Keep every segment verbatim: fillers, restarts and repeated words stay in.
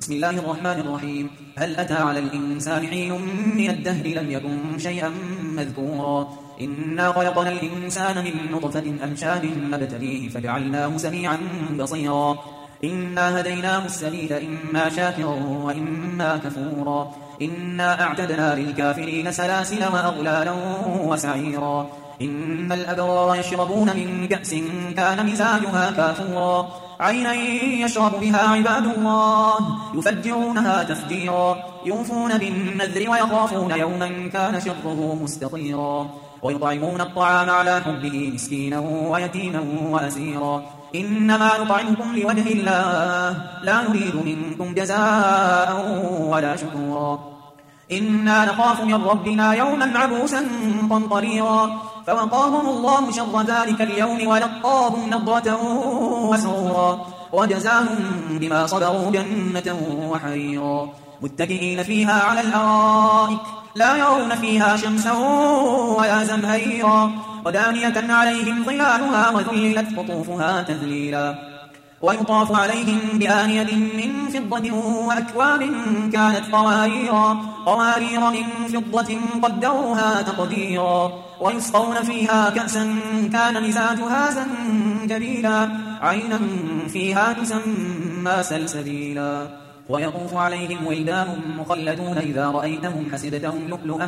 بسم الله الرحمن الرحيم. هل أتى على الإنسان حين من الدهر لم يكن شيئا مذكورا إنا خلقنا الإنسان من نطفة أمشاج نبتليه فجعلناه سميعا بصيرا إنا هديناه السبيل إما شاكرا وإما كفورا إنا أعتدنا للكافرين سلاسل وأغلالا وسعيرا إن الأبرار يشربون من كأس كان مزاجها كافورا عينا يشرب بها عباد الله يفجرونها تفجيرا يوفون بالنذر ويخافون يوما كان شره مستطيرا ويطعمون الطعام على حبه مسكينا ويتيما وأسيرا إنما نطعمكم لوجه الله لا نريد منكم جزاء ولا شكورا إنا نخاف من ربنا يوما عبوسا قمطريرا فوقاهم الله شر ذلك اليوم ولقاهم نضرة وسرورا وجزاهم بما صبروا جنة وحريرا متكئين فيها على الأرائك لا يرون فيها شمسا ولا زمهريرا ودانية عليهم ظلالها وذللت قطوفها تذليلا ويطاف عليهم بآنية من فضة وأكواب كانت قواريرا قوارير من فضة قدروها تقديرا ويسقون فيها كأسا كان مزاجها زنجبيلا عينا فيها تسمى سلسبيلا ويطوف عليهم ولدان مخلدون إذا رأيتهم حسبتهم لؤلؤا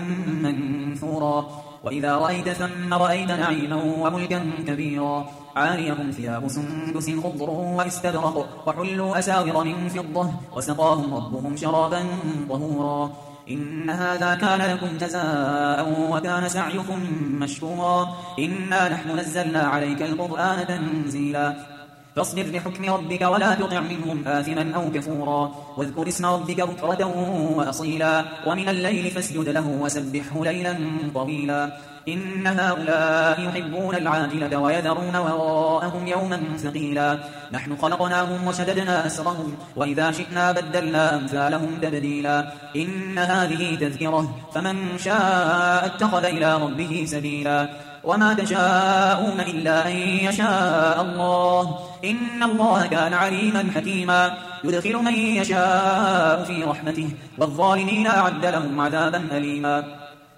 منثورا وإذا رأيت ثم رأيت نعيما وملكا كبيرا عاليهم ثياب سندس خضر واستبرق وحلوا أساور من فضة وسقاهم ربهم شرابا طهورا إن هذا كان لكم جزاء وكان سعيكم مشكورا إنا نحن نزلنا عليك القرآن تنزيلا فاصبر لحكم ربك ولا تطع منهم آثما أو كفورا واذكر اسم ربك بكرة وأصيلا ومن الليل فاسجد له وسبحه ليلا طويلا إن هؤلاء يحبون العاجلة ويذرون وراءهم يوما ثقيلا نحن خلقناهم وشددنا أسرهم وإذا شئنا بدلنا أمثالهم تبديلا إن هذه تذكرة فمن شاء اتخذ إلى ربه سبيلا وما تشاءون إلا أن يشاء الله إن الله كان عليما حكيما يدخل من يشاء في رحمته والظالمين أعد لهم عذابا أليما